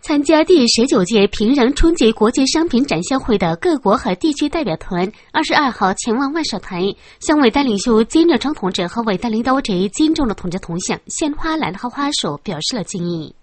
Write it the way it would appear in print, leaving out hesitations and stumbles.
参加第19届平壤春节国际商品展销会的各国和地区代表团22号前往万寿台，向伟大领袖金日成同志和伟大领导者金正日同志铜像献花篮和花束，表示了敬意。